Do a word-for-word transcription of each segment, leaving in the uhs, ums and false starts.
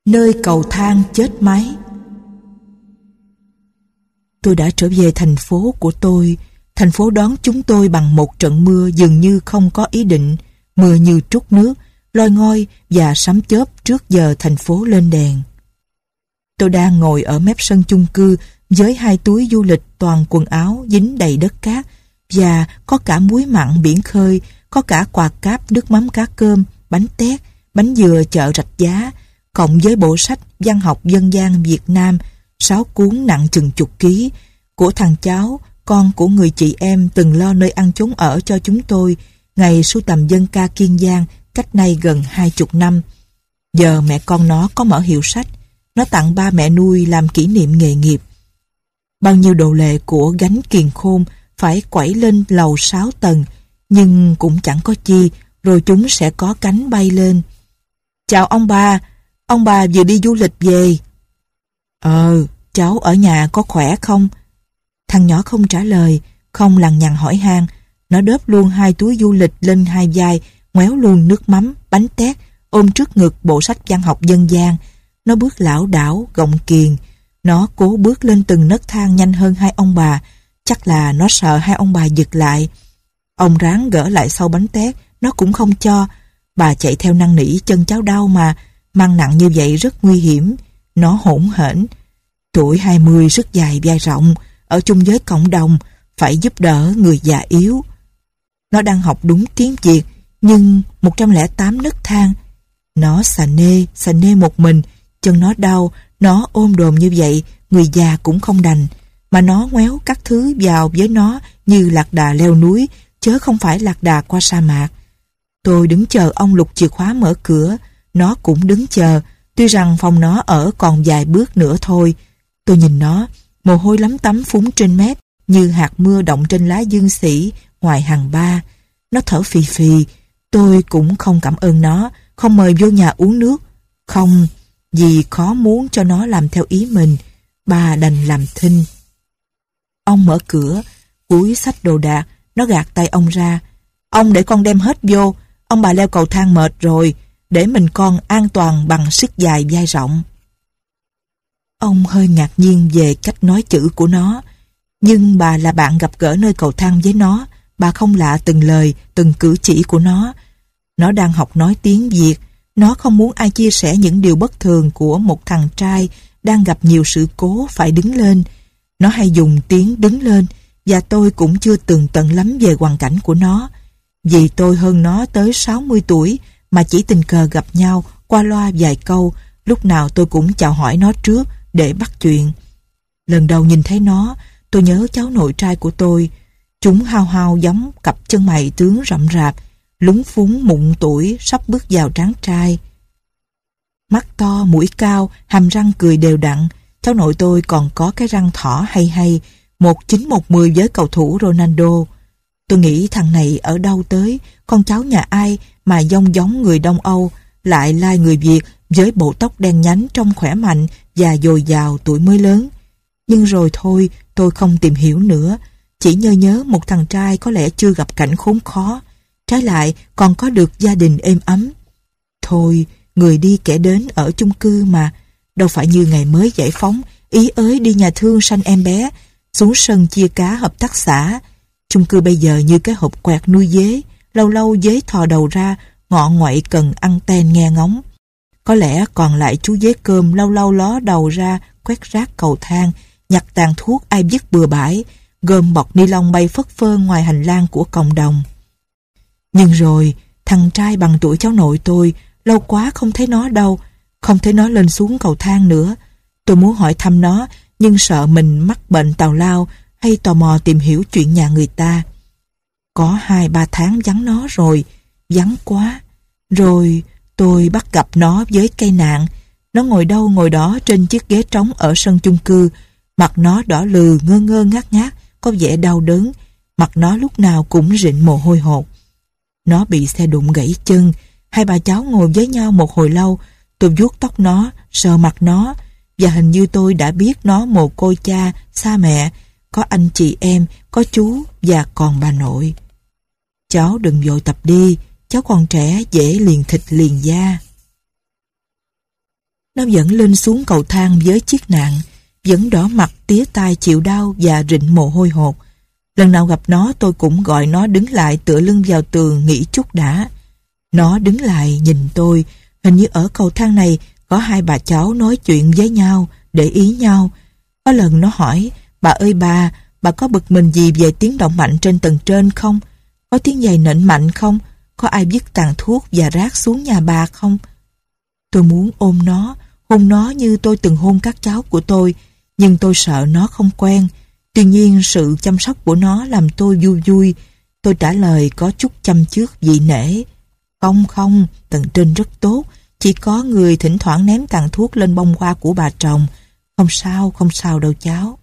Nơi cầu thang chết máy. Tôi đã trở về thành phố của tôi. Thành phố đón chúng tôi bằng một trận mưa dường như không có ý định, mưa như trút nước, loi ngoi và sấm chớp trước giờ thành phố lên đèn. Tôi đang ngồi ở mép sân chung cư với hai túi du lịch toàn quần áo dính đầy đất cát, và có cả muối mặn biển khơi, có cả quà cáp nước mắm cá cơm, bánh tét, bánh dừa chợ Rạch Giá, cộng với bộ sách văn học dân gian Việt Nam, sáu cuốn nặng chừng chục ký, của thằng cháu, con của người chị em từng lo nơi ăn chốn ở cho chúng tôi, ngày sưu tầm dân ca Kiên Giang cách nay gần hai chục năm. Giờ mẹ con nó có mở hiệu sách, nó tặng ba mẹ nuôi làm kỷ niệm nghề nghiệp. Bao nhiêu đồ lệ của gánh kiền khôn phải quẩy lên lầu sáu tầng, nhưng cũng chẳng có chi, rồi chúng sẽ có cánh bay lên. Chào ông bà, ông bà vừa đi du lịch về. Ờ, cháu ở nhà có khỏe không? Thằng nhỏ không trả lời, không lằng nhằng hỏi han. Nó đớp luôn hai túi du lịch lên hai vai, ngoéo luôn nước mắm, bánh tét, ôm trước ngực bộ sách văn học dân gian. Nó bước lảo đảo, gọng kiềng. Nó cố bước lên từng nấc thang nhanh hơn hai ông bà. Chắc là nó sợ hai ông bà giật lại. Ông ráng gỡ lại sau bánh tét, nó cũng không cho. Bà chạy theo năn nỉ, chân cháu đau mà, mang nặng như vậy rất nguy hiểm. Nó hỗn hển. Tuổi hai mươi rất dài vai rộng, ở chung với cộng đồng, phải giúp đỡ người già yếu. Nó đang học đúng tiếng Việt, nhưng một trăm lẻ tám nấc thang. Nó xà nê, xà nê một mình, chân nó đau, nó ôm đồm như vậy, người già cũng không đành. Mà nó ngoéo các thứ vào với nó như lạc đà leo núi, chớ không phải lạc đà qua sa mạc. Tôi đứng chờ ông lục chìa khóa mở cửa, nó cũng đứng chờ, tuy rằng phòng nó ở còn vài bước nữa thôi. Tôi nhìn nó, mồ hôi lấm tấm phúng trên mép, như hạt mưa động trên lá dương xỉ ngoài hàng ba. Nó thở phì phì, tôi cũng không cảm ơn nó, không mời vô nhà uống nước. Không, vì khó muốn cho nó làm theo ý mình, bà đành làm thinh. Ông mở cửa, cúi xách đồ đạc, nó gạt tay ông ra. Ông để con đem hết vô, ông bà leo cầu thang mệt rồi, để mình con an toàn bằng sức dài vai rộng. Ông hơi ngạc nhiên về cách nói chữ của nó, nhưng bà là bạn gặp gỡ nơi cầu thang với nó, bà không lạ từng lời, từng cử chỉ của nó. Nó đang học nói tiếng Việt, nó không muốn ai chia sẻ những điều bất thường của một thằng trai đang gặp nhiều sự cố phải đứng lên. Nó hay dùng tiếng đứng lên, và tôi cũng chưa tường tận lắm về hoàn cảnh của nó. Vì tôi hơn nó tới sáu mươi tuổi, mà chỉ tình cờ gặp nhau, qua loa vài câu, lúc nào tôi cũng chào hỏi nó trước để bắt chuyện. Lần đầu nhìn thấy nó, tôi nhớ cháu nội trai của tôi. Chúng hao hao giống cặp chân mày tướng rậm rạp, lúng phúng mụn tuổi sắp bước vào trán trai. Mắt to, mũi cao, hàm răng cười đều đặn. Cháu nội tôi còn có cái răng thỏ hay hay, một chín một mười với cầu thủ Ronaldo. Tôi nghĩ thằng này ở đâu tới, con cháu nhà ai mà giống giống người Đông Âu, lại lai người Việt với bộ tóc đen nhánh trông khỏe mạnh và dồi dào tuổi mới lớn. Nhưng rồi thôi, tôi không tìm hiểu nữa, chỉ nhớ nhớ một thằng trai có lẽ chưa gặp cảnh khốn khó, trái lại còn có được gia đình êm ấm. Thôi, người đi kẻ đến ở chung cư mà, đâu phải như ngày mới giải phóng, ý ới đi nhà thương sanh em bé, xuống sân chia cá hợp tác xã. Chung cư bây giờ như cái hộp quẹt nuôi dế, lâu lâu dế thò đầu ra, ngọ ngoậy cần ăn ten nghe ngóng. Có lẽ còn lại chú dế cơm lâu lâu ló đầu ra, quét rác cầu thang, nhặt tàn thuốc ai vứt bừa bãi, gom bọc ni lông bay phất phơ ngoài hành lang của cộng đồng. Nhưng rồi, thằng trai bằng tuổi cháu nội tôi, lâu quá không thấy nó đâu, không thấy nó lên xuống cầu thang nữa. Tôi muốn hỏi thăm nó, nhưng sợ mình mắc bệnh tào lao hay tò mò tìm hiểu chuyện nhà người ta. Có hai ba tháng vắng nó rồi, vắng quá. Rồi tôi bắt gặp nó với cây nạn. Nó ngồi đâu ngồi đó trên chiếc ghế trống ở sân chung cư. Mặt nó đỏ lừ, ngơ ngơ ngác ngác, có vẻ đau đớn. Mặt nó lúc nào cũng rịn mồ hôi hột. Nó bị xe đụng gãy chân. Hai bà cháu ngồi với nhau một hồi lâu. Tôi vuốt tóc nó, sờ mặt nó, và hình như tôi đã biết nó mồ côi cha, xa mẹ, có anh chị em, có chú và còn bà nội. Cháu đừng vội tập đi, cháu còn trẻ dễ liền thịt liền da. Nó vẫn lên xuống cầu thang với chiếc nạn, vẫn đỏ mặt tía tai chịu đau và rịn mồ hôi hột. Lần nào gặp nó tôi cũng gọi nó đứng lại tựa lưng vào tường nghỉ chút đã. Nó đứng lại nhìn tôi, hình như ở cầu thang này có hai bà cháu nói chuyện với nhau, để ý nhau. Có lần nó hỏi, bà ơi bà, bà có bực mình gì về tiếng động mạnh trên tầng trên không? Có tiếng giày nện mạnh không? Có ai vứt tàn thuốc và rác xuống nhà bà không? Tôi muốn ôm nó, hôn nó như tôi từng hôn các cháu của tôi, nhưng tôi sợ nó không quen. Tuy nhiên sự chăm sóc của nó làm tôi vui vui. Tôi trả lời có chút chăm chước vị nể. Không không, tầng trên rất tốt, chỉ có người thỉnh thoảng ném tàn thuốc lên bông hoa của bà chồng. Không sao, không sao đâu cháu.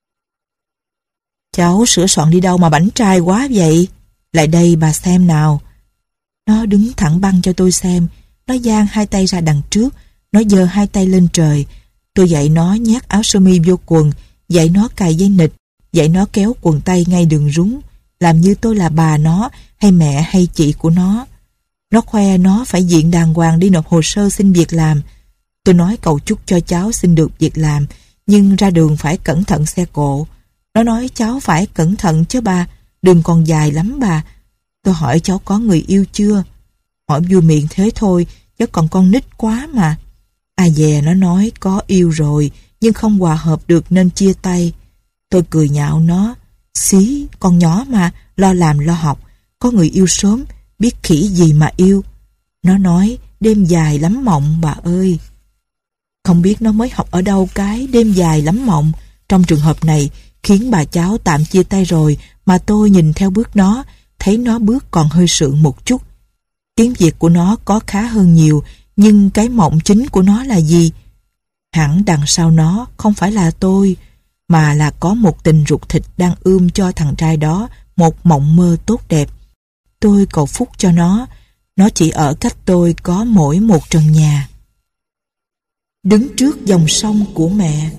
Cháu sửa soạn đi đâu mà bảnh trai quá vậy? Lại đây bà xem nào. Nó đứng thẳng băng cho tôi xem. Nó dang hai tay ra đằng trước, nó giơ hai tay lên trời. Tôi dạy nó nhét áo sơ mi vô quần, dạy nó cài dây nịt, dạy nó kéo quần tay ngay đường rúng, làm như tôi là bà nó, hay mẹ hay chị của nó. Nó khoe nó phải diện đàng hoàng đi nộp hồ sơ xin việc làm. Tôi nói cầu chúc cho cháu xin được việc làm, nhưng ra đường phải cẩn thận xe cộ. Nó nói cháu phải cẩn thận chứ bà, đường còn dài lắm bà. Tôi hỏi cháu có người yêu chưa? Hỏi vui miệng thế thôi, chứ còn con nít quá mà. À dè nó nói có yêu rồi, nhưng không hòa hợp được nên chia tay. Tôi cười nhạo nó. Xí, con nhỏ mà, lo làm lo học. Có người yêu sớm, biết khỉ gì mà yêu. Nó nói đêm dài lắm mộng bà ơi. Không biết nó mới học ở đâu cái đêm dài lắm mộng. Trong trường hợp này khiến bà cháu tạm chia tay rồi, mà tôi nhìn theo bước nó, thấy nó bước còn hơi sượng một chút. Tiếng Việt của nó có khá hơn nhiều, nhưng cái mộng chính của nó là gì? Hẳn đằng sau nó không phải là tôi, mà là có một tình ruột thịt đang ươm cho thằng trai đó một mộng mơ tốt đẹp. Tôi cầu phúc cho nó, nó chỉ ở cách tôi có mỗi một trần nhà. Đứng trước dòng sông của mẹ.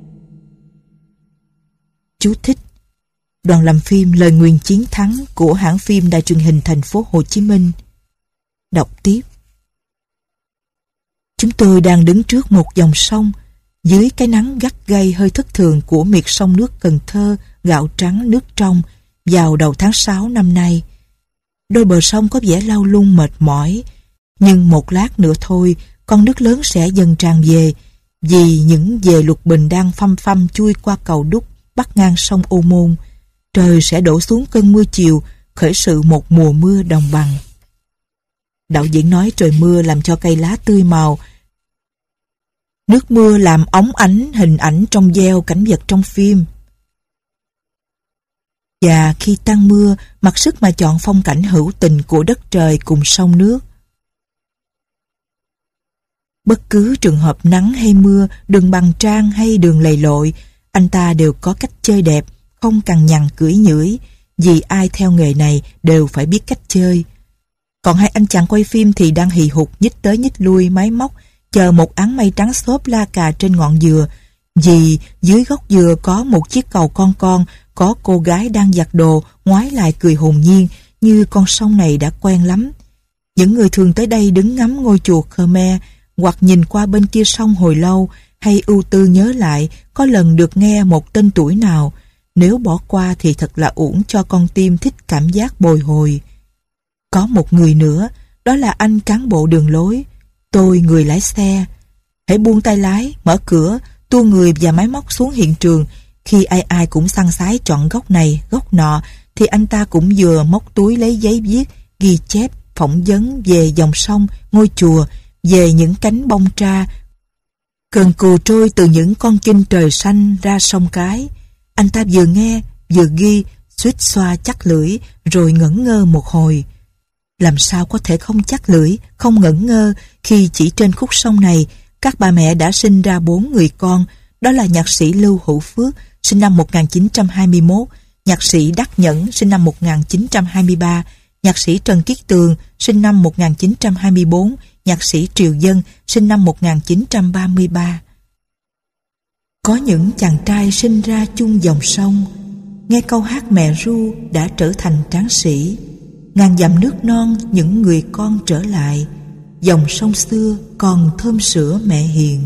Chú thích: Đoàn làm phim Lời Nguyền Chiến Thắng của hãng phim Đài truyền hình Thành phố Hồ Chí Minh. Đọc tiếp. Chúng tôi đang đứng trước một dòng sông, dưới cái nắng gắt gay hơi thất thường của miệt sông nước Cần Thơ, gạo trắng nước trong, vào đầu tháng sáu năm nay. Đôi bờ sông có vẻ lau lung mệt mỏi, nhưng một lát nữa thôi, con nước lớn sẽ dần tràn về, vì những dề lục bình đang phăm phăm chui qua cầu đúc bắc ngang sông Ô Môn. Trời sẽ đổ xuống cơn mưa chiều, khởi sự một mùa mưa đồng bằng. Đạo diễn nói trời mưa làm cho cây lá tươi màu. Nước mưa làm óng ánh hình ảnh trong veo cảnh vật trong phim. Và khi tan mưa, mặc sức mà chọn phong cảnh hữu tình của đất trời cùng sông nước. Bất cứ trường hợp nắng hay mưa, đường bằng trang hay đường lầy lội, anh ta đều có cách chơi đẹp, không cằn nhằn cưỡi nhưỡi, vì ai theo nghề này đều phải biết cách chơi. Còn hai anh chàng quay phim thì đang hì hục nhích tới nhích lui máy móc, chờ một áng mây trắng xốp la cà trên ngọn dừa, vì dưới gốc dừa có một chiếc cầu con con, có cô gái đang giặt đồ, ngoái lại cười hồn nhiên, như con sông này đã quen lắm. Những người thường tới đây đứng ngắm ngôi chùa Khmer, hoặc nhìn qua bên kia sông hồi lâu, hay ưu tư nhớ lại có lần được nghe một tên tuổi nào. Nếu bỏ qua thì thật là uổng cho con tim thích cảm giác bồi hồi. Có một người nữa, đó là anh cán bộ đường lối. Tôi người lái xe. Hãy buông tay lái, mở cửa, tua người và máy móc xuống hiện trường. Khi ai ai cũng săn sái chọn góc này, góc nọ, thì anh ta cũng vừa móc túi lấy giấy viết, ghi chép, phỏng vấn về dòng sông, ngôi chùa, về những cánh bông tra, cần cù trôi từ những con chinh trời xanh ra sông Cái. Anh ta vừa nghe, vừa ghi, suýt xoa chắc lưỡi, rồi ngẩn ngơ một hồi. Làm sao có thể không chắc lưỡi, không ngẩn ngơ, khi chỉ trên khúc sông này, các bà mẹ đã sinh ra bốn người con. Đó là nhạc sĩ Lưu Hữu Phước, sinh năm một nghìn chín trăm hai mươi mốt, nhạc sĩ Đắc Nhẫn, sinh năm một nghìn chín trăm hai mươi ba, nhạc sĩ Trần Kiết Tường, sinh năm một nghìn chín trăm hai mươi bốn, nhạc sĩ Triều Dân, sinh năm một nghìn chín trăm ba mươi ba. Có những chàng trai sinh ra chung dòng sông, nghe câu hát mẹ ru đã trở thành tráng sĩ. Ngàn dặm nước non những người con trở lại, dòng sông xưa còn thơm sữa mẹ hiền.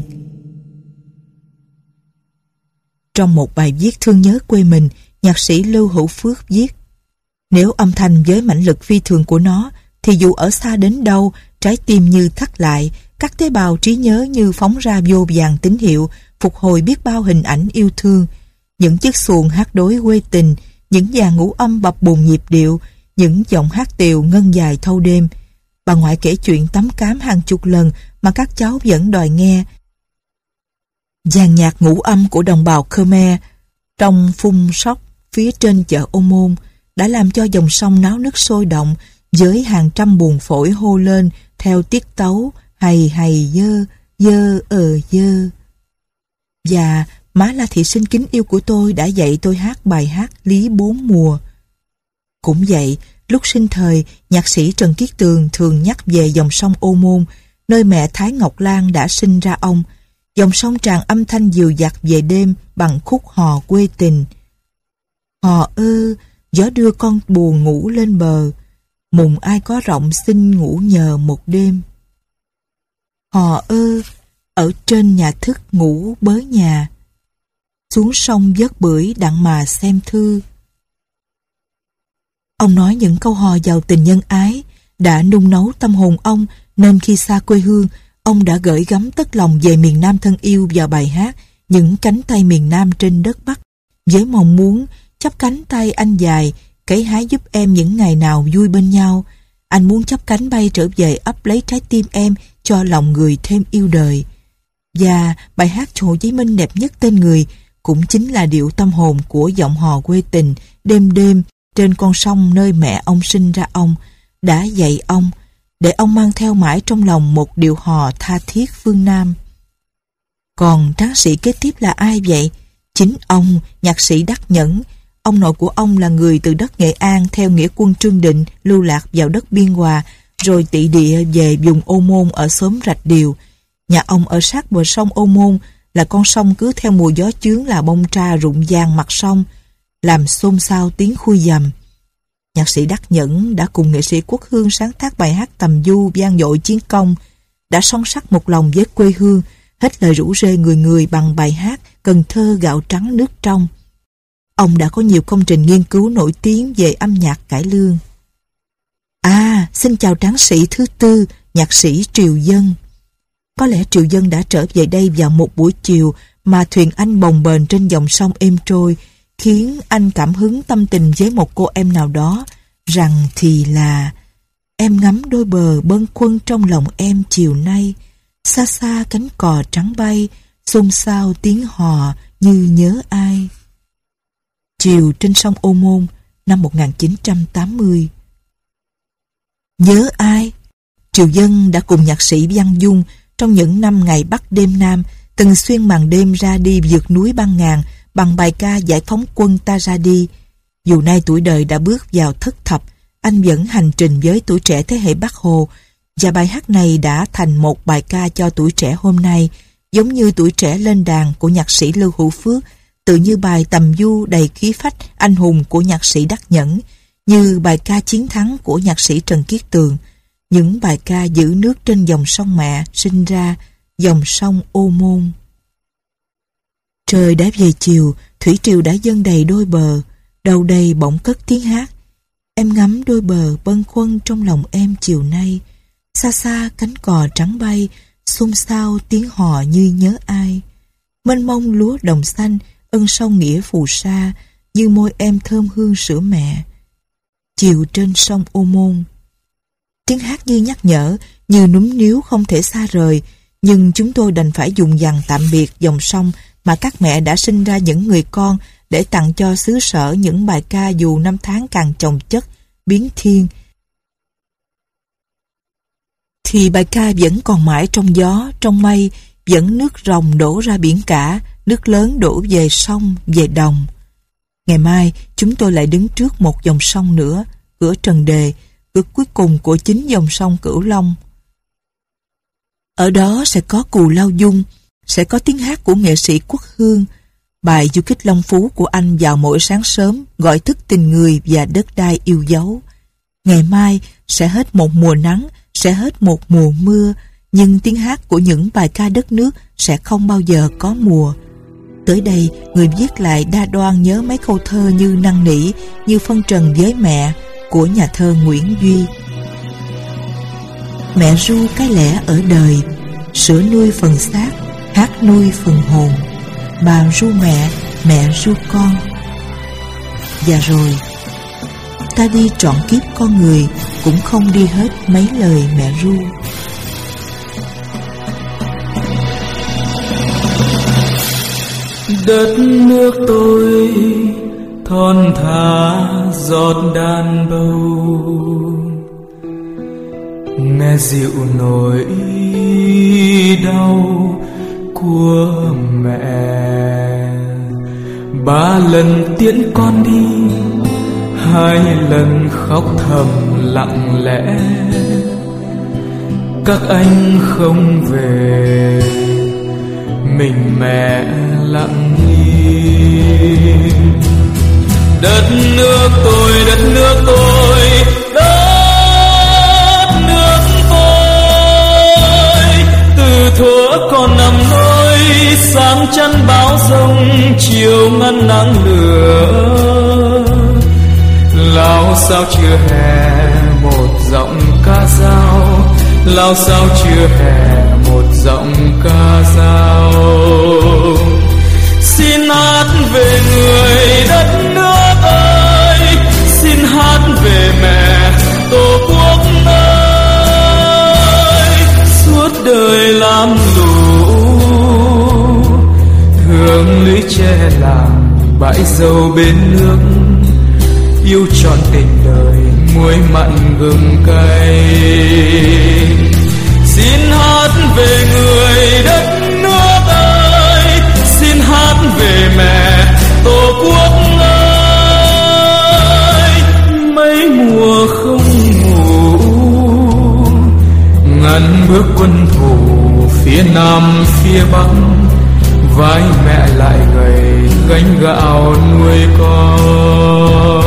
Trong một bài viết thương nhớ quê mình, nhạc sĩ Lưu Hữu Phước viết: nếu âm thanh với mãnh lực phi thường của nó, thì dù ở xa đến đâu, trái tim như thắt lại, các tế bào trí nhớ như phóng ra vô vàn tín hiệu, phục hồi biết bao hình ảnh yêu thương. Những chiếc xuồng hát đối quê tình, những dàn ngũ âm bập bùng nhịp điệu, những giọng hát tiều ngân dài thâu đêm. Bà ngoại kể chuyện tắm cám hàng chục lần mà các cháu vẫn đòi nghe. Dàn nhạc ngũ âm của đồng bào Khmer trong phun sóc phía trên chợ Ô Môn đã làm cho dòng sông náo nức sôi động, với hàng trăm buồng phổi hô lên theo tiết tấu hầy hầy dơ, dơ ờ dơ. Và má La Thị Sinh kính yêu của tôi đã dạy tôi hát bài hát Lý Bốn Mùa. Cũng vậy, lúc sinh thời, nhạc sĩ Trần Kiết Tường thường nhắc về dòng sông Ô Môn, nơi mẹ Thái Ngọc Lan đã sinh ra ông. Dòng sông tràn âm thanh dịu dặt về đêm bằng khúc hò quê tình. Hò ơ, gió đưa con buồn ngủ lên bờ, mùng ai có rộng xin ngủ nhờ một đêm. Hò ơ, ở trên nhà thức ngủ bớ nhà, xuống sông vớt bưởi đặng mà xem thư. Ông nói những câu hò giàu tình nhân ái đã nung nấu tâm hồn ông, nên khi xa quê hương, ông đã gửi gắm tất lòng về miền Nam thân yêu vào bài hát Những cánh tay miền Nam trên đất Bắc, với mong muốn chắp cánh tay anh dài, cấy hái giúp em những ngày nào vui bên nhau. Anh muốn chắp cánh bay trở về ấp lấy trái tim em, cho lòng người thêm yêu đời. Và bài hát Hồ Chí Minh đẹp nhất tên người cũng chính là điệu tâm hồn của giọng hò quê tình đêm đêm trên con sông nơi mẹ ông sinh ra ông, đã dạy ông, để ông mang theo mãi trong lòng một điệu hò tha thiết phương Nam. Còn tráng sĩ kế tiếp là ai vậy? Chính ông, nhạc sĩ Đắc Nhẫn. Ông nội của ông là người từ đất Nghệ An theo nghĩa quân Trương Định lưu lạc vào đất Biên Hòa, rồi tị địa về vùng Ô Môn ở xóm Rạch Điều. Nhà ông ở sát bờ sông Ô Môn, là con sông cứ theo mùa gió chướng là bông tra rụng vàng mặt sông, làm xôn xao tiếng khui dầm. Nhạc sĩ Đắc Nhẫn đã cùng nghệ sĩ Quốc Hương sáng tác bài hát tầm du vang dội chiến công, đã son sắt một lòng với quê hương, hết lời rủ rê người người bằng bài hát Cần Thơ gạo trắng nước trong. Ông đã có nhiều công trình nghiên cứu nổi tiếng về âm nhạc cải lương. À, xin chào tráng sĩ thứ tư, nhạc sĩ Triều Dân. Có lẽ Triều Dân đã trở về đây vào một buổi chiều mà thuyền anh bồng bềnh trên dòng sông êm trôi, khiến anh cảm hứng tâm tình với một cô em nào đó, rằng thì là: em ngắm đôi bờ bâng khuâng trong lòng em chiều nay, xa xa cánh cò trắng bay, xôn xao tiếng hò như nhớ ai. Chiều trên sông Ô Môn, năm một nghìn chín trăm tám mươi. Nhớ ai? Triều Dân đã cùng nhạc sĩ Văn Dung trong những năm ngày Bắc đêm Nam từng xuyên màn đêm ra đi vượt núi băng ngàn bằng bài ca Giải phóng quân ta ra đi. Dù nay tuổi đời đã bước vào thất thập, anh vẫn hành trình với tuổi trẻ thế hệ Bác Hồ, và bài hát này đã thành một bài ca cho tuổi trẻ hôm nay, giống như Tuổi Trẻ Lên Đàn của nhạc sĩ Lưu Hữu Phước, tự như bài Tầm Du đầy khí phách anh hùng của nhạc sĩ Đắc Nhẫn, như bài ca Chiến Thắng của nhạc sĩ Trần Kiết Tường, những bài ca giữ nước trên dòng sông mẹ sinh ra, dòng sông Ô Môn. Trời đã về chiều, thủy triều đã dâng đầy đôi bờ, đầu đầy bỗng cất tiếng hát. Em ngắm đôi bờ bâng khuâng trong lòng em chiều nay, xa xa cánh cò trắng bay, xôn xao tiếng hò như nhớ ai. Mênh mông lúa đồng xanh, ân sông nghĩa phù sa, như môi em thơm hương sữa mẹ. Chiều trên sông Ô Môn. Tiếng hát như nhắc nhở, như núm níu không thể xa rời, nhưng chúng tôi đành phải dùng dằng tạm biệt dòng sông mà các mẹ đã sinh ra những người con, để tặng cho xứ sở những bài ca dù năm tháng càng chồng chất, biến thiên, thì bài ca vẫn còn mãi trong gió, trong mây, vẫn nước ròng đổ ra biển cả, nước lớn đổ về sông, về đồng. Ngày mai, chúng tôi lại đứng trước một dòng sông nữa, cửa Trần Đề, cửa cuối cùng của chính dòng sông Cửu Long. Ở đó sẽ có Cù Lao Dung, sẽ có tiếng hát của nghệ sĩ Quốc Hương, bài du kích Long Phú của anh vào mỗi sáng sớm gọi thức tình người và đất đai yêu dấu. Ngày mai sẽ hết một mùa nắng, sẽ hết một mùa mưa, nhưng tiếng hát của những bài ca đất nước sẽ không bao giờ có mùa. Tới đây, người viết lại đa đoan nhớ mấy câu thơ như năn nỉ, như phân trần với mẹ của nhà thơ Nguyễn Duy. Mẹ ru cái lẽ ở đời, sữa nuôi phần xác, hát nuôi phần hồn. Bà ru mẹ, mẹ ru con. Và rồi, ta đi trọn kiếp con người cũng không đi hết mấy lời mẹ ru. Đất nước tôi thon thả giọt đàn bầu, nghe dịu nỗi đau của mẹ. Ba lần tiễn con đi, hai lần khóc thầm lặng lẽ. Các anh không về, mình mẹ lặng im. Đất nước tôi, đất nước tôi, đất nước tôi. Từ thuở còn nằm nôi, sáng chắn bão giông, chiều ngăn nắng lửa. Lao sao chưa hè một giọng ca dao, lao sao chưa hè một giọng ca dao. Xin hát về người đất nước ơi, xin hát về mẹ tổ quốc ơi. Suốt đời làm lũ, hương lưới tre làng bãi dầu bên nước. Yêu trọn tình đời muối mặn gừng cay. Xin hát về người đất nước ơi, xin hát về mẹ tổ quốc ơi. Mấy mùa không ngủ, ngăn bước quân thù phía nam phía bắc. Vai mẹ lại gầy gánh gạo nuôi con.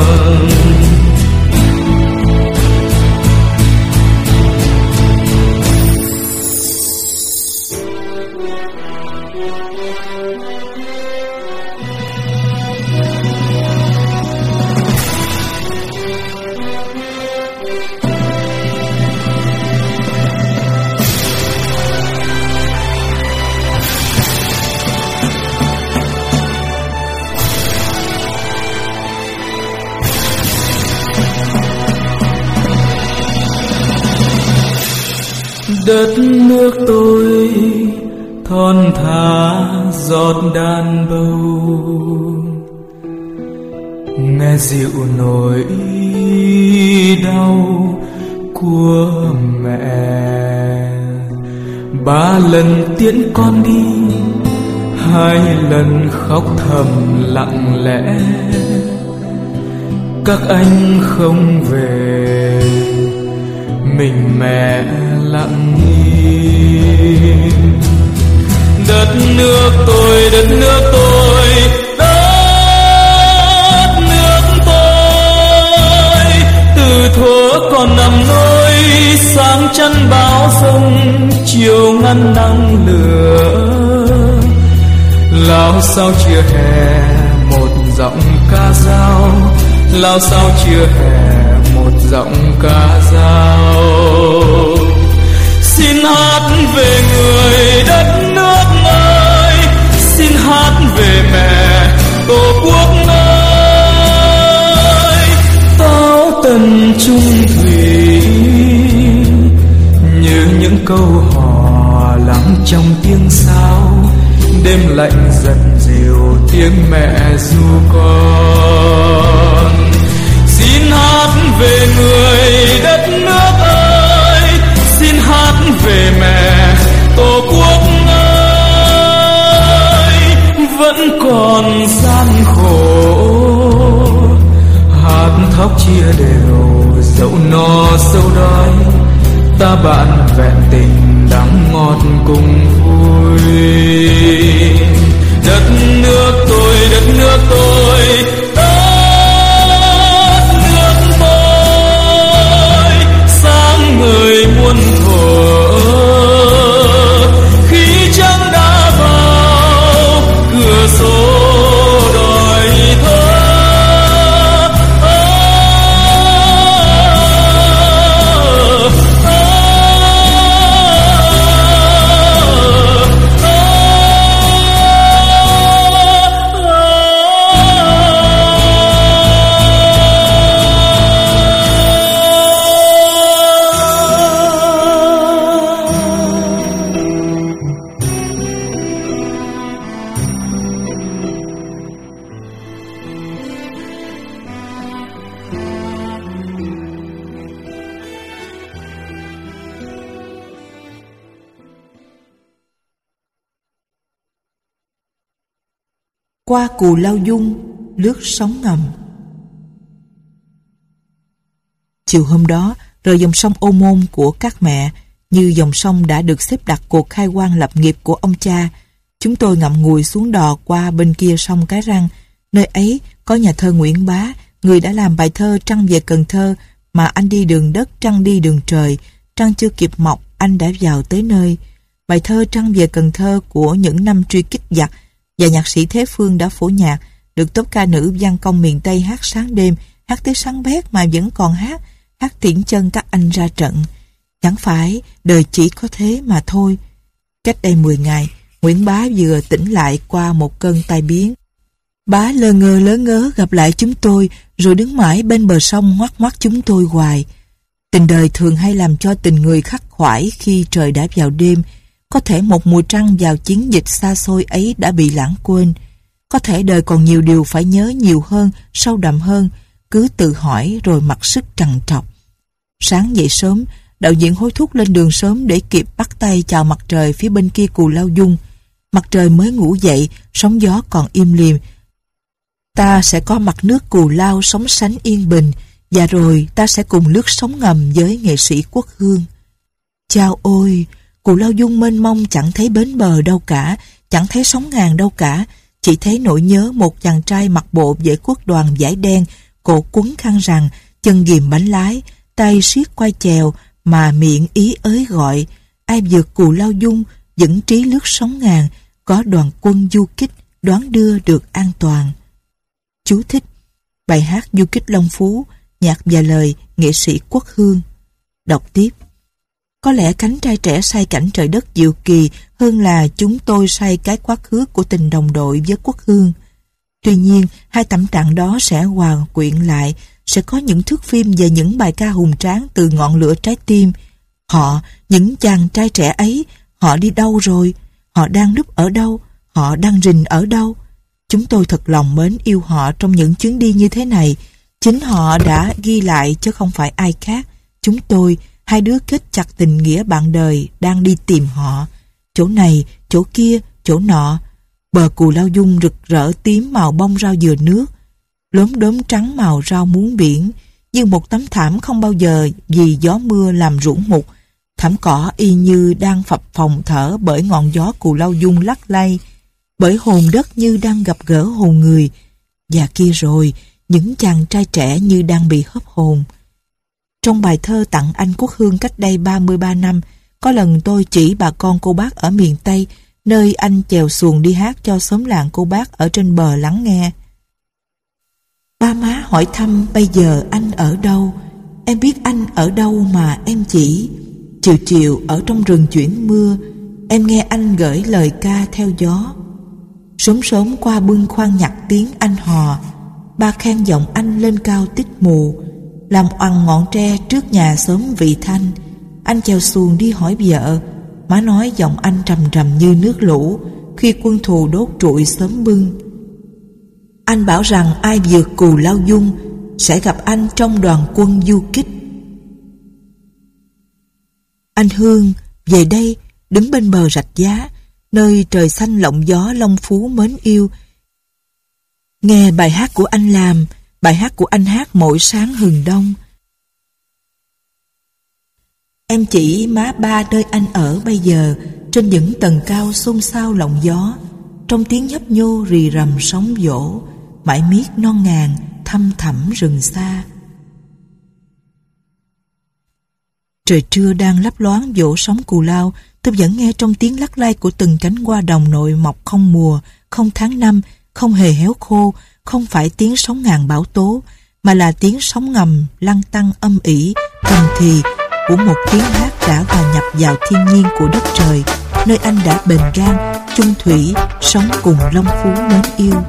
Đất nước tôi thon thả giọt đàn bầu, nghe dịu nỗi đau của mẹ. Ba lần tiễn con đi, hai lần khóc thầm lặng lẽ. Các anh không về, mình mẹ lặng im. Đất nước tôi, đất nước tôi, đất nước tôi. Từ thuở còn nằm nôi, sáng chắn bão giông, chiều ngăn nắng lửa. Lao sao chưa hè một giọng ca dao, lao sao chưa hè một giọng ca dao. Xin hát về người đất nước ơi, xin hát về mẹ tổ quốc ơi. Táo tần trung thủy như những câu hò lắng trong tiếng sao. Đêm lạnh dần dịu tiếng mẹ ru con. Xin hát về người đất nước ơi, xin hát về mẹ tổ quốc ơi. Vẫn còn gian khổ, hạt thóc chia đều dẫu no sâu đói. Ta bạn vẹn tình đắng ngọt cùng vui. Đất nước tôi, đất nước tôi, đất nước tôi. Sáng ngời qua Cù Lao Dung, lướt sóng ngầm. Chiều hôm đó, rời dòng sông Ô Môn của các mẹ, như dòng sông đã được xếp đặt cuộc khai quang lập nghiệp của ông cha, chúng tôi ngậm ngùi xuống đò qua bên kia sông Cái Răng. Nơi ấy có nhà thơ Nguyễn Bá, người đã làm bài thơ Trăng về Cần Thơ mà anh đi đường đất, trăng đi đường trời, trăng chưa kịp mọc, anh đã vào tới nơi. Bài thơ Trăng về Cần Thơ của những năm truy kích giặc và nhạc sĩ Thế Phương đã phổ nhạc, được tốp ca nữ văn công miền Tây hát sáng đêm, hát tới sáng bét mà vẫn còn hát, hát tiễn chân các anh ra trận. Chẳng phải đời chỉ có thế mà thôi. Cách đây mười ngày, Nguyễn Bá vừa tỉnh lại qua một cơn tai biến. Bá lơ ngơ lớ ngớ gặp lại chúng tôi, rồi đứng mãi bên bờ sông ngoắt ngoắt chúng tôi hoài. Tình đời thường hay làm cho tình người khắc khoải khi trời đã vào đêm. Có thể một mùa trăng vào chiến dịch xa xôi ấy đã bị lãng quên. Có thể đời còn nhiều điều phải nhớ nhiều hơn, sâu đậm hơn, cứ tự hỏi rồi mặc sức trằn trọc. Sáng dậy sớm, đạo diễn hối thúc lên đường sớm để kịp bắt tay chào mặt trời phía bên kia Cù Lao Dung. Mặt trời mới ngủ dậy, sóng gió còn im lìm. Ta sẽ có mặt nước Cù Lao sóng sánh yên bình, và rồi ta sẽ cùng lướt sóng ngầm với nghệ sĩ Quốc Hương. Chao ôi, Cù Lao Dung mênh mông chẳng thấy bến bờ đâu cả, chẳng thấy sóng ngàn đâu cả, chỉ thấy nỗi nhớ một chàng trai mặc bộ vệ quốc đoàn vải đen, cổ quấn khăn rằng, chân ghìm bánh lái, tay siết quai chèo mà miệng ý ới gọi: ai vượt Cù Lao Dung, dẫn trí lướt sóng ngàn, có đoàn quân du kích đoán đưa được an toàn. Chú thích: bài hát Du Kích Long Phú, nhạc và lời nghệ sĩ Quốc Hương. Đọc tiếp: có lẽ cánh trai trẻ say cảnh trời đất diệu kỳ hơn là chúng tôi say cái quá khứ của tình đồng đội với Quốc Hương. Tuy nhiên, hai tâm trạng đó sẽ hòa quyện lại, sẽ có những thước phim về những bài ca hùng tráng từ ngọn lửa trái tim. Họ, những chàng trai trẻ ấy, họ đi đâu rồi? Họ đang núp ở đâu? Họ đang rình ở đâu? Chúng tôi thật lòng mến yêu họ trong những chuyến đi như thế này. Chính họ đã ghi lại chứ không phải ai khác. Chúng tôi, hai đứa kết chặt tình nghĩa bạn đời, đang đi tìm họ. Chỗ này, chỗ kia, chỗ nọ. Bờ Cù Lao Dung rực rỡ tím màu bông rau dừa nước, lốm đốm trắng màu rau muống biển, như một tấm thảm không bao giờ vì gió mưa làm rũ mục. Thảm cỏ y như đang phập phồng thở bởi ngọn gió Cù Lao Dung lắc lay, bởi hồn đất như đang gặp gỡ hồn người. Và kia rồi, những chàng trai trẻ như đang bị hớp hồn. Trong bài thơ tặng anh Quốc Hương cách đây ba mươi ba năm, có lần tôi chỉ bà con cô bác ở miền Tây, nơi anh chèo xuồng đi hát cho xóm làng cô bác ở trên bờ lắng nghe. Ba má hỏi thăm bây giờ anh ở đâu, em biết anh ở đâu mà em chỉ. Chiều chiều ở trong rừng chuyển mưa, em nghe anh gửi lời ca theo gió. Sớm sớm qua bưng khoan nhặt tiếng anh hò, ba khen giọng anh lên cao tích mù. Làm oằn ngọn tre trước nhà xóm Vị Thanh, anh chèo xuồng đi hỏi vợ. Má nói giọng anh trầm trầm như nước lũ khi quân thù đốt trụi xóm bưng. Anh bảo rằng ai vượt Cù Lao Dung sẽ gặp anh trong đoàn quân du kích. Anh Hương về đây, đứng bên bờ rạch giá, nơi trời xanh lộng gió Long Phú mến yêu. Nghe bài hát của anh làm, bài hát của anh hát mỗi sáng hừng đông. Em chỉ má ba nơi anh ở bây giờ, trên những tầng cao xôn xao lộng gió, trong tiếng nhấp nhô rì rầm sóng vỗ, mãi miết non ngàn thăm thẳm rừng xa. Trời trưa đang lấp loáng vỗ sóng Cù Lao, tôi vẫn nghe trong tiếng lắc lay của từng cánh hoa đồng nội mọc không mùa, không tháng năm, không hề héo khô, không phải tiếng sóng ngàn bão tố, mà là tiếng sóng ngầm lăn tăn âm ỉ, thầm thì của một tiếng hát đã hòa nhập vào thiên nhiên của đất trời, nơi anh đã bền gan, chung thủy, sống cùng Long Phú mến yêu.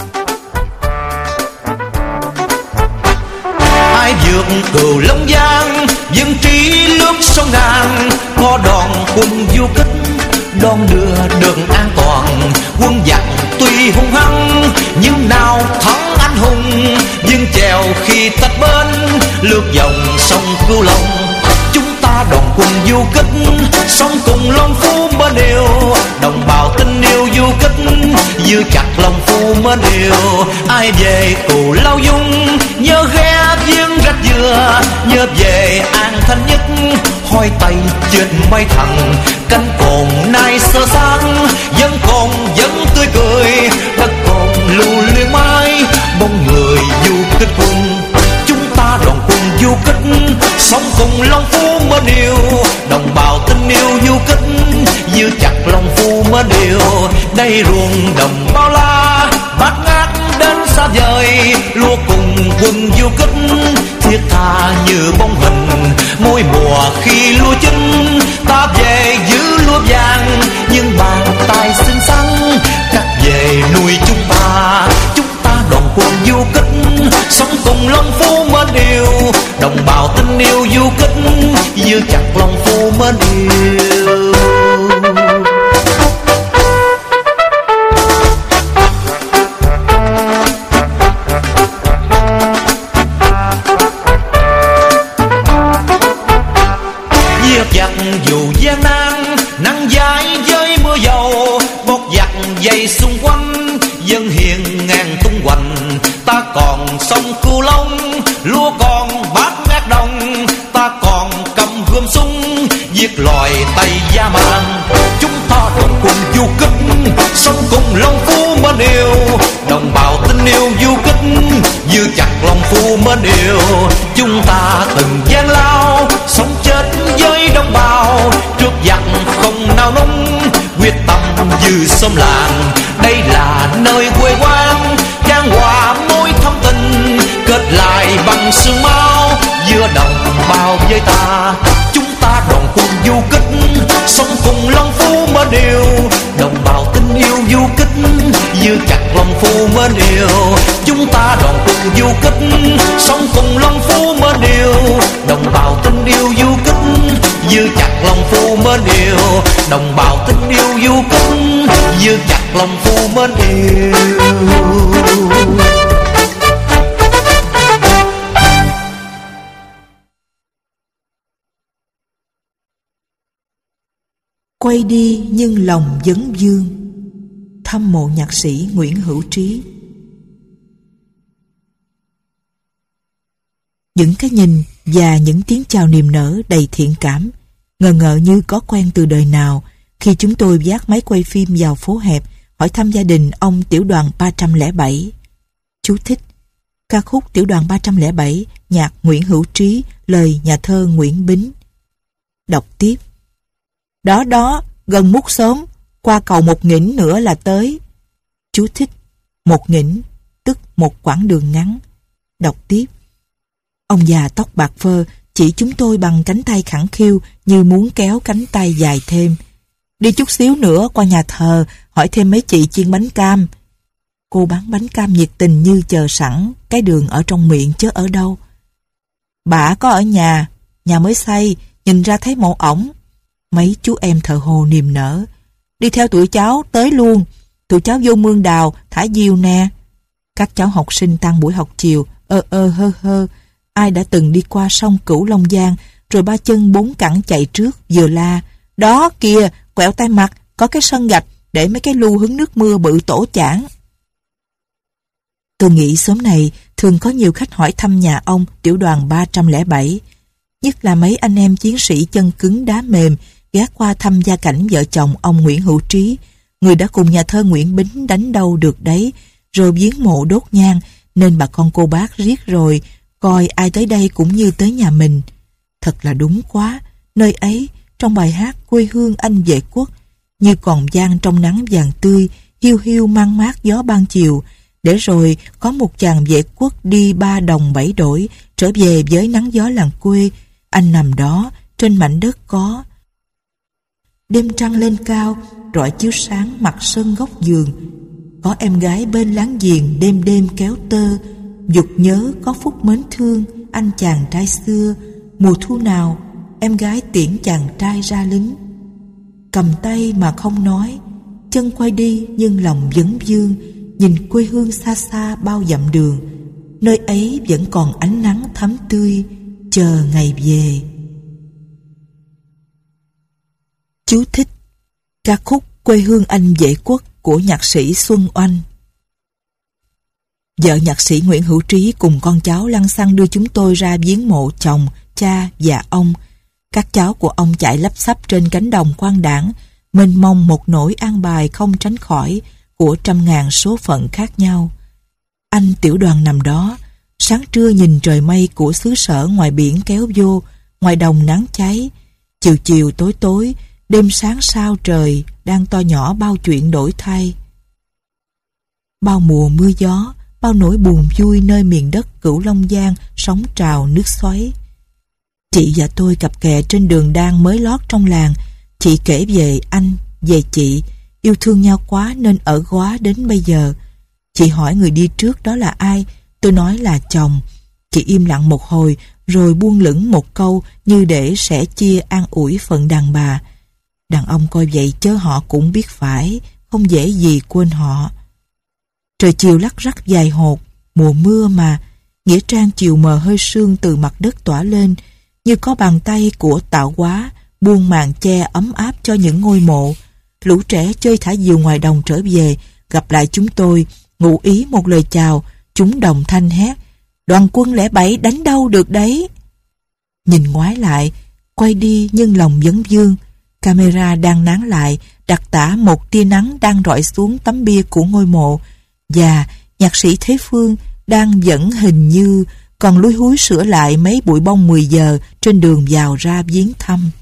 Ai vượt Cù Long Giang, dân trí lướt sông ngàn, có đoàn quân du kích đón đưa đường an toàn. Quân giặc tuy hung hăng nhưng nào thắng anh hùng, nhưng chèo khi tách bến lướt dòng sông Cửu Long. Chúng ta đoàn quân du kích sống cùng Long Phú bên yêu, đồng bào tình yêu du kích giữ chặt Long Phú mến yêu. Ai về Cù Lao Dung, nhớ ghé viếng rạch dừa, nhớ về An Thanh Nhất, hoi tay chết mấy thằng. Cánh cồn nay sơ sáng, vẫn còn vẫn tươi cười, đất còn lưu luyến mãi bóng người du kích quân. Chúng ta đoàn quân du kích, sống cùng Long Phú mến yêu, đồng bào tình yêu du kích, giữ chặt Long Phú mến yêu. Đây ruộng đồng bao la, bát ngát đến xa vời, lúa cùng quân du kích, thiết tha như bóng hình. Mỗi mùa khi lúa chín, ta về giữ lúa vàng, nhưng bàn tay xinh xắn cắt về nuôi chúng ta. Chúng ta đoàn quân du kích, sống cùng Long Phú mến yêu, đồng bào tình yêu du kích, giữ chặt Long Phú mến yêu. Giặc dù gian nan, nắng dài với mưa dầu, bót giặc dày xung quanh, dân hiền ngàn tung hoành. Ta còn sông Cửu Long, lúa còn bát ngát đồng, ta còn cầm gươm súng, giết loài Tây Da Man. Chúng ta đoàn quân du kích, sống cùng Long Phú mến yêu, đồng bào tình yêu du kích, giữ chặt Long Phú mến yêu. Chúng ta từng gian lao, sống chết với đồng bào, trước giặc không nao núng, quyết tâm giữ xóm làng. Đây là nơi quê quán, chan hòa mối thâm tình, kết lại bằng xương máu giữa đồng bào với ta. Chúng ta đoàn quân du kích, sống cùng Long Phú mến yêu, đồng bào tình yêu du kích, giữ chặt Long Phú mến yêu. Chúng ta đoàn quân du kích, sống cùng Long Phú mến yêu, đồng bào tình yêu du kích, giữ chặt Long Phú mến yêu, đồng bào tình yêu du kích, giữ chặt Long Phú mến yêu. Quay đi nhưng lòng vấn vương. Thăm mộ nhạc sĩ Nguyễn Hữu Trí. Những cái nhìn và những tiếng chào niềm nở đầy thiện cảm, ngờ ngợ như có quen từ đời nào, khi chúng tôi vác máy quay phim vào phố hẹp hỏi thăm gia đình ông Tiểu đoàn ba không bảy. Chú thích: ca khúc Tiểu đoàn ba không bảy, nhạc Nguyễn Hữu Trí, lời nhà thơ Nguyễn Bính. Đọc tiếp: Đó đó, gần mút xóm, qua cầu một nghỉnh nữa là tới. Chú thích: một nghỉnh, tức một quãng đường ngắn. Đọc tiếp: Ông già tóc bạc phơ chỉ chúng tôi bằng cánh tay khẳng khiu như muốn kéo cánh tay dài thêm. Đi chút xíu nữa qua nhà thờ, hỏi thêm mấy chị chiên bánh cam. Cô bán bánh cam nhiệt tình như chờ sẵn, cái đường ở trong miệng chứ ở đâu. Bà có ở nhà, nhà mới xây, nhìn ra thấy mộ ổng. Mấy chú em thợ hồ niềm nở. Đi theo tụi cháu tới luôn, tụi cháu vô mương đào, thả diều nè. Các cháu học sinh tan buổi học chiều, ơ ơ hơ hơ. Ai đã từng đi qua sông Cửu Long Giang, rồi ba chân bốn cẳng chạy trước, vừa la: Đó kìa, quẹo tay mặt, có cái sân gạch để mấy cái lu hứng nước mưa bự tổ chảng. Tôi nghĩ xóm này thường có nhiều khách hỏi thăm nhà ông Tiểu đoàn ba không bảy, nhất là mấy anh em chiến sĩ chân cứng đá mềm ghé qua thăm gia cảnh vợ chồng ông Nguyễn Hữu Trí, người đã cùng nhà thơ Nguyễn Bính đánh đâu được đấy, rồi viếng mộ đốt nhang, nên bà con cô bác riết rồi coi ai tới đây cũng như tới nhà mình. Thật là đúng quá, nơi ấy trong bài hát Quê hương anh vệ quốc như còn vang trong nắng vàng tươi, hiu hiu mang mát gió ban chiều, để rồi có một chàng vệ quốc đi ba đồng bảy đổi trở về với nắng gió làng quê. Anh nằm đó trên mảnh đất có. Đêm trăng lên cao rọi chiếu sáng mặt sân góc giường, có em gái bên láng giềng đêm đêm kéo tơ, dục nhớ có phút mến thương anh chàng trai xưa. Mùa thu nào em gái tiễn chàng trai ra lính, cầm tay mà không nói, chân quay đi nhưng lòng vấn vương, nhìn quê hương xa xa bao dặm đường, nơi ấy vẫn còn ánh nắng thắm tươi, chờ ngày về. Chú thích: ca khúc Quê hương anh vệ quốc của nhạc sĩ Xuân Oanh. Vợ nhạc sĩ Nguyễn Hữu Trí cùng con cháu lăng xăng đưa chúng tôi ra viếng mộ chồng, cha và ông. Các cháu của ông chạy lấp xấp trên cánh đồng quang đảng, mênh mông một nỗi an bài không tránh khỏi của trăm ngàn số phận khác nhau. Anh Tiểu Đoàn nằm đó, sáng trưa nhìn trời mây của xứ sở ngoài biển kéo vô, ngoài đồng nắng cháy, chiều chiều tối tối, đêm sáng sao trời đang to nhỏ bao chuyện đổi thay. Bao mùa mưa gió, bao nỗi buồn vui nơi miền đất Cửu Long Giang sóng trào nước xoáy. Chị và tôi cặp kè trên đường đang mới lót trong làng. Chị kể về anh, về chị, yêu thương nhau quá nên ở góa đến bây giờ. Chị hỏi người đi trước đó là ai, tôi nói là chồng. Chị im lặng một hồi rồi buông lửng một câu như để sẻ chia an ủi phận đàn bà. Đàn ông coi vậy chớ họ cũng biết phải, không dễ gì quên họ. Trời chiều lắc rắc dài hột, mùa mưa mà, nghĩa trang chiều mờ hơi sương từ mặt đất tỏa lên, như có bàn tay của tạo hóa buông màn che ấm áp cho những ngôi mộ. Lũ trẻ chơi thả diều ngoài đồng trở về, gặp lại chúng tôi, ngụ ý một lời chào, chúng đồng thanh hét: "Đoàn quân lẻ bảy đánh đâu được đấy." Nhìn ngoái lại, quay đi nhưng lòng vẫn vương. Camera đang nán lại, đặc tả một tia nắng đang rọi xuống tấm bia của ngôi mộ, và nhạc sĩ Thế Phương đang vẫn hình như còn lúi húi sửa lại mấy bụi bông mười giờ trên đường vào ra viếng thăm.